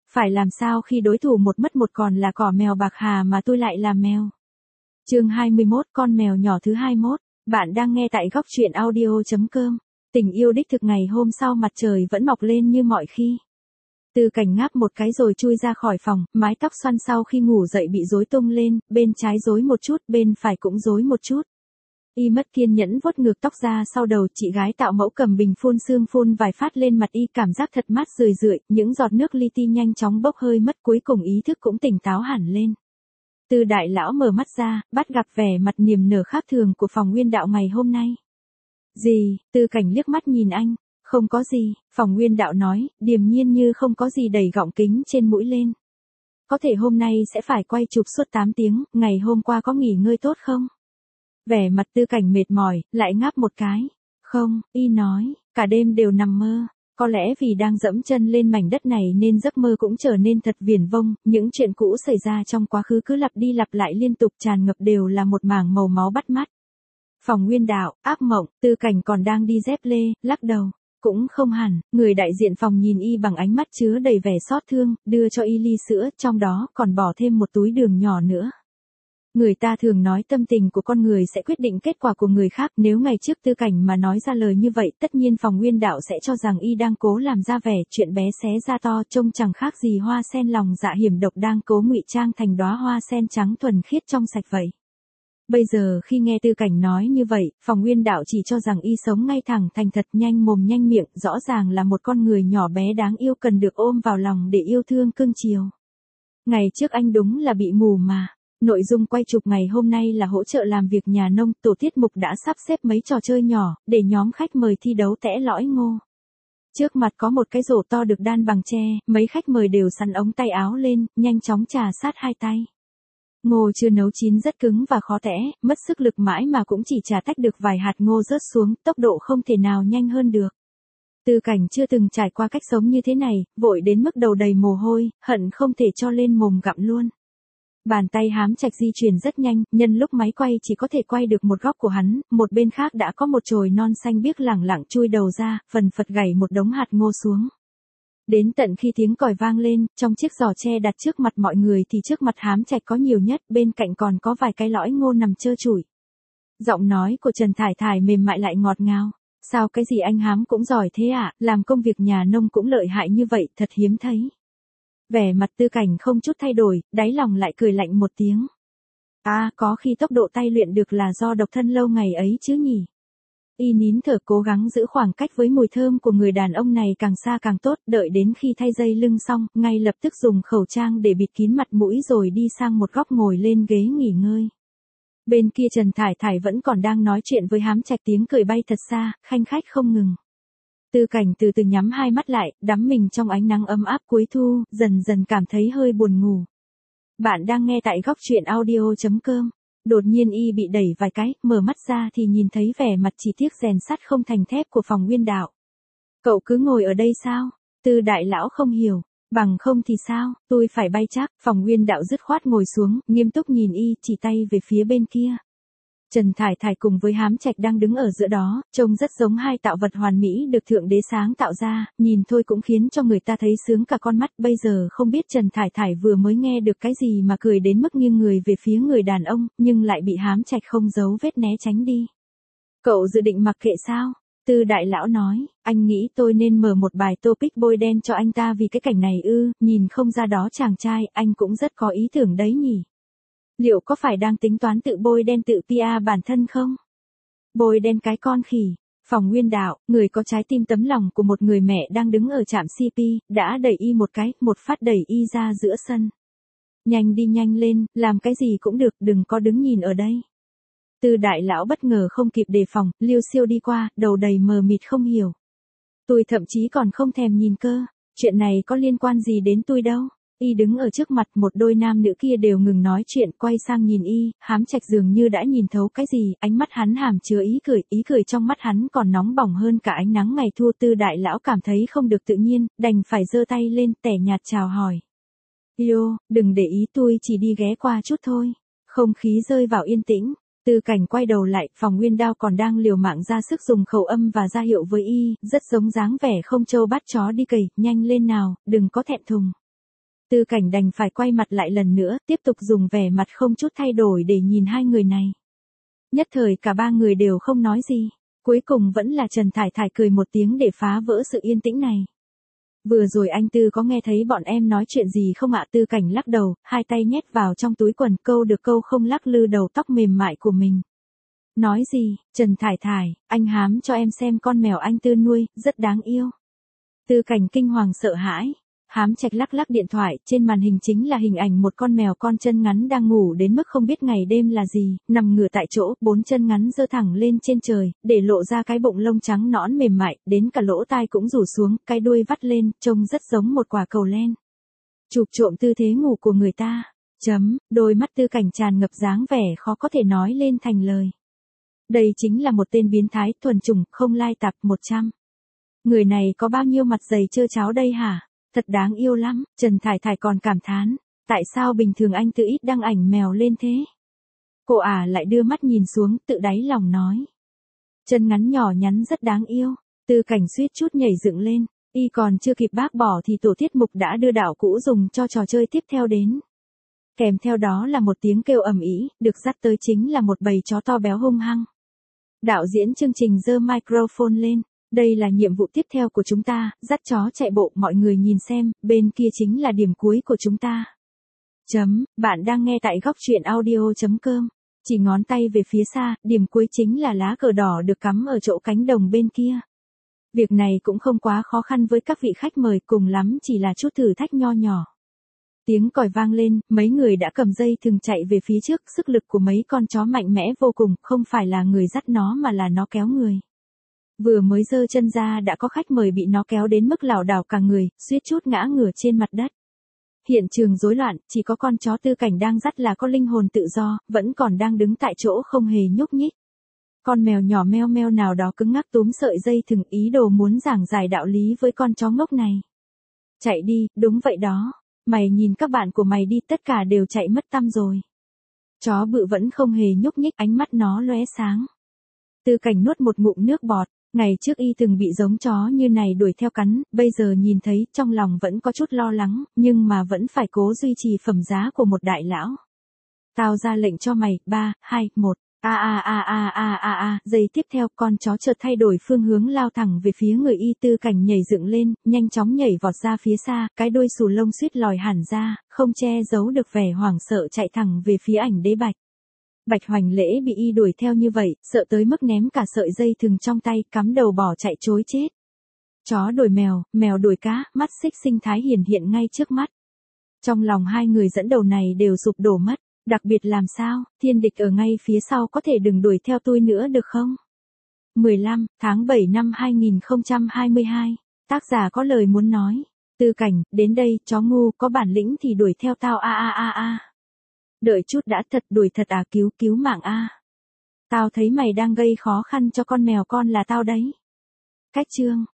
Phải làm sao khi đối thủ một mất một còn là cỏ mèo bạc hà mà tôi lại là mèo. Chương 21, con mèo nhỏ thứ 21. Bạn đang nghe tại góc truyện audio.com. Tình yêu đích thực. Ngày hôm sau mặt trời vẫn mọc lên như mọi khi. Tư Cảnh ngáp một cái rồi chui ra khỏi phòng, mái tóc xoăn sau khi ngủ dậy bị rối tung lên, bên trái rối một chút, bên phải cũng rối một chút. Y mất kiên nhẫn vuốt ngược tóc ra sau đầu, chị gái tạo mẫu cầm bình phun sương phun vài phát lên mặt y, cảm giác thật mát rười rượi, những giọt nước li ti nhanh chóng bốc hơi mất, cuối cùng ý thức cũng tỉnh táo hẳn lên. Tư Đại Lão mở mắt ra, bắt gặp vẻ mặt niềm nở khác thường của Phòng Nguyên Đạo ngày hôm nay. Gì? Tư Cảnh liếc mắt nhìn anh. Không có gì, Phòng Nguyên Đạo nói, điềm nhiên như không có gì, đẩy gọng kính trên mũi lên. Có thể hôm nay sẽ phải quay chụp suốt 8 tiếng, ngày hôm qua có nghỉ ngơi tốt không? Vẻ mặt Tư Cảnh mệt mỏi, lại ngáp một cái. Không, y nói, cả đêm đều nằm mơ. Có lẽ vì đang dẫm chân lên mảnh đất này nên giấc mơ cũng trở nên thật viển vông, những chuyện cũ xảy ra trong quá khứ cứ lặp đi lặp lại liên tục, tràn ngập đều là một mảng màu máu bắt mắt. Phòng Nguyên Đạo, ác mộng. Tư Cảnh còn đang đi dép lê, lắc đầu. Cũng không hẳn, người đại diện phòng nhìn y bằng ánh mắt chứa đầy vẻ xót thương, đưa cho y ly sữa, trong đó còn bỏ thêm một túi đường nhỏ nữa. Người ta thường nói tâm tình của con người sẽ quyết định kết quả của người khác, nếu ngày trước Tư Cảnh mà nói ra lời như vậy, tất nhiên Phòng Nguyên Đạo sẽ cho rằng y đang cố làm ra vẻ chuyện bé xé ra to, trông chẳng khác gì hoa sen lòng dạ hiểm độc đang cố ngụy trang thành đóa hoa sen trắng thuần khiết trong sạch vậy. Bây giờ khi nghe Tư Cảnh nói như vậy, Phòng Nguyên Đạo chỉ cho rằng y sống ngay thẳng thành thật, nhanh mồm nhanh miệng, rõ ràng là một con người nhỏ bé đáng yêu cần được ôm vào lòng để yêu thương cưng chiều. Ngày trước anh đúng là bị mù mà. Nội dung quay chụp ngày hôm nay là hỗ trợ làm việc nhà nông, tổ tiết mục đã sắp xếp mấy trò chơi nhỏ, để nhóm khách mời thi đấu tẽ lõi ngô. Trước mặt có một cái rổ to được đan bằng tre, mấy khách mời đều sắn ống tay áo lên, nhanh chóng trà sát hai tay. Ngô chưa nấu chín rất cứng và khó tẽ, mất sức lực mãi mà cũng chỉ trà tách được vài hạt ngô rớt xuống, tốc độ không thể nào nhanh hơn được. Tư Cảnh chưa từng trải qua cách sống như thế này, vội đến mức đầu đầy mồ hôi, hận không thể cho lên mồm gặm luôn. Bàn tay hám trạch di chuyển rất nhanh, nhân lúc máy quay chỉ có thể quay được một góc của hắn, một bên khác đã có một chồi non xanh biếc lẳng lặng chui đầu ra, phần phật gảy một đống hạt ngô xuống. Đến tận khi tiếng còi vang lên, trong chiếc giỏ tre đặt trước mặt mọi người thì trước mặt hám trạch có nhiều nhất, bên cạnh còn có vài cái lõi ngô nằm trơ trụi. Giọng nói của Trần Thải Thải mềm mại lại ngọt ngào. Sao cái gì anh hám cũng giỏi thế ạ, làm công việc nhà nông cũng lợi hại như vậy, thật hiếm thấy. Vẻ mặt Tư Cảnh không chút thay đổi, đáy lòng lại cười lạnh một tiếng. Có khi tốc độ tay luyện được là do độc thân lâu ngày ấy chứ nhỉ. Y nín thở cố gắng giữ khoảng cách với mùi thơm của người đàn ông này càng xa càng tốt, đợi đến khi thay dây lưng xong, ngay lập tức dùng khẩu trang để bịt kín mặt mũi rồi đi sang một góc ngồi lên ghế nghỉ ngơi. Bên kia Trần Thải Thải vẫn còn đang nói chuyện với hám trạch, tiếng cười bay thật xa, khanh khách không ngừng. Tư Cảnh từ từ nhắm hai mắt lại, đắm mình trong ánh nắng ấm áp cuối thu, dần dần cảm thấy hơi buồn ngủ. Bạn đang nghe tại góc truyện audio.com. Đột nhiên y bị đẩy vài cái, mở mắt ra thì nhìn thấy vẻ mặt chỉ tiếc rèn sắt không thành thép của Phòng Nguyên Đạo. Cậu cứ ngồi ở đây sao? Tư Đại Lão không hiểu. Bằng không thì sao, tôi phải bay chắc. Phòng Nguyên Đạo dứt khoát ngồi xuống, nghiêm túc nhìn y, chỉ tay về phía bên kia. Trần Thải Thải cùng với hám trạch đang đứng ở giữa đó, trông rất giống hai tạo vật hoàn mỹ được Thượng Đế sáng tạo ra, nhìn thôi cũng khiến cho người ta thấy sướng cả con mắt. Bây giờ không biết Trần Thải Thải vừa mới nghe được cái gì mà cười đến mức nghiêng người về phía người đàn ông, nhưng lại bị hám trạch không giấu vết né tránh đi. Cậu dự định mặc kệ sao? Tư Đại Lão nói, anh nghĩ tôi nên mở một bài topic bôi đen cho anh ta vì cái cảnh này ư? Nhìn không ra đó chàng trai, anh cũng rất có ý tưởng đấy nhỉ. Liệu có phải đang tính toán tự bôi đen tự PR bản thân không? Bôi đen cái con khỉ. Phòng Nguyên Đạo, người có trái tim tấm lòng của một người mẹ đang đứng ở trạm CP, đã đẩy y một cái, một phát đẩy y ra giữa sân. Nhanh đi nhanh lên, làm cái gì cũng được, đừng có đứng nhìn ở đây. Tư Đại Lão bất ngờ không kịp đề phòng, liêu xiêu đi qua, đầu đầy mờ mịt không hiểu. Tôi thậm chí còn không thèm nhìn cơ, chuyện này có liên quan gì đến tôi đâu. Y đứng ở trước mặt, một đôi nam nữ kia đều ngừng nói chuyện, quay sang nhìn y, hám trạch dường như đã nhìn thấu cái gì, ánh mắt hắn hàm chứa ý cười trong mắt hắn còn nóng bỏng hơn cả ánh nắng ngày thu. Tư Đại Lão cảm thấy không được tự nhiên, đành phải giơ tay lên, tẻ nhạt chào hỏi. Yo, đừng để ý, tôi chỉ đi ghé qua chút thôi. Không khí rơi vào yên tĩnh. Tư Cảnh quay đầu lại, Phòng Nguyên Đao còn đang liều mạng ra sức dùng khẩu âm và ra hiệu với y, rất giống dáng vẻ không trâu bắt chó đi cầy, nhanh lên nào, đừng có thẹn thùng. Tư Cảnh đành phải quay mặt lại lần nữa, tiếp tục dùng vẻ mặt không chút thay đổi để nhìn hai người này. Nhất thời cả ba người đều không nói gì. Cuối cùng vẫn là Trần Thải Thải cười một tiếng để phá vỡ sự yên tĩnh này. Vừa rồi anh Tư có nghe thấy bọn em nói chuyện gì không ạ? Tư Cảnh lắc đầu, hai tay nhét vào trong túi quần, câu được câu không lắc lư đầu tóc mềm mại của mình. Nói gì? Trần Thải Thải, anh hám cho em xem con mèo anh Tư nuôi, rất đáng yêu. Tư Cảnh kinh hoàng sợ hãi. Hám Trạch lắc lắc điện thoại, trên màn hình chính là hình ảnh một con mèo con chân ngắn đang ngủ đến mức không biết ngày đêm là gì, nằm ngửa tại chỗ, bốn chân ngắn giơ thẳng lên trên trời, để lộ ra cái bụng lông trắng nõn mềm mại, đến cả lỗ tai cũng rủ xuống, cái đuôi vắt lên, trông rất giống một quả cầu len. Chụp trộm tư thế ngủ của người ta. Đôi mắt Tư Cảnh tràn ngập dáng vẻ khó có thể nói lên thành lời. Đây chính là một tên biến thái thuần chủng, không lai tạp 100. Người này có bao nhiêu mặt dày trơ cháo đây hả? Thật đáng yêu lắm, Trần Thải Thải còn cảm thán, tại sao bình thường anh Tư ít đăng ảnh mèo lên thế? Cô lại đưa mắt nhìn xuống, tự đáy lòng nói. Chân ngắn nhỏ nhắn rất đáng yêu, Tư Cảnh suýt chút nhảy dựng lên, y còn chưa kịp bác bỏ thì tổ tiết mục đã đưa đạo cũ dùng cho trò chơi tiếp theo đến. Kèm theo đó là một tiếng kêu ầm ĩ, được dắt tới chính là một bầy chó to béo hung hăng. Đạo diễn chương trình giơ microphone lên. Đây là nhiệm vụ tiếp theo của chúng ta, dắt chó chạy bộ, mọi người nhìn xem, bên kia chính là điểm cuối của chúng ta. Bạn đang nghe tại góc truyện audio.com. Chỉ ngón tay về phía xa, điểm cuối chính là lá cờ đỏ được cắm ở chỗ cánh đồng bên kia. Việc này cũng không quá khó khăn với các vị khách mời, cùng lắm chỉ là chút thử thách nho nhỏ. Tiếng còi vang lên, mấy người đã cầm dây thừng chạy về phía trước, sức lực của mấy con chó mạnh mẽ vô cùng, không phải là người dắt nó mà là nó kéo người. Vừa mới giơ chân ra đã có khách mời bị nó kéo đến mức lảo đảo cả người, suýt chút ngã ngửa trên mặt đất. Hiện trường rối loạn, chỉ có con chó Tư Cảnh đang dắt là có linh hồn tự do, vẫn còn đang đứng tại chỗ không hề nhúc nhích. Con mèo nhỏ meo meo nào đó cứng ngắc túm sợi dây thừng, ý đồ muốn giảng giải đạo lý với con chó ngốc này. Chạy đi, đúng vậy đó. Mày nhìn các bạn của mày đi, tất cả đều chạy mất tăm rồi. Chó bự vẫn không hề nhúc nhích, ánh mắt nó lóe sáng. Tư Cảnh nuốt một ngụm nước bọt. Ngày trước y từng bị giống chó như này đuổi theo cắn, bây giờ nhìn thấy trong lòng vẫn có chút lo lắng, nhưng mà vẫn phải cố duy trì phẩm giá của một đại lão. Tao ra lệnh cho mày, 3, 2, 1. Giây tiếp theo con chó chợt thay đổi phương hướng lao thẳng về phía người y. Tư Cảnh nhảy dựng lên, nhanh chóng nhảy vọt ra phía xa, cái đuôi xù lông suýt lòi hẳn ra, không che giấu được vẻ hoảng sợ chạy thẳng về phía Ảnh Đế Bạch. Bạch Hoành Lễ bị y đuổi theo như vậy, sợ tới mức ném cả sợi dây thừng trong tay, cắm đầu bỏ chạy trối chết. Chó đuổi mèo, mèo đuổi cá, mắt xích sinh thái hiển hiện ngay trước mắt. Trong lòng hai người dẫn đầu này đều sụp đổ mất, đặc biệt làm sao, thiên địch ở ngay phía sau, có thể đừng đuổi theo tôi nữa được không? 15 tháng 7 năm 2022, tác giả có lời muốn nói. Tư Cảnh, đến đây, chó ngu, có bản lĩnh thì đuổi theo tao Đợi chút đã, thật đuổi thật cứu mạng Tao thấy mày đang gây khó khăn cho con mèo con là tao đấy. Cách chương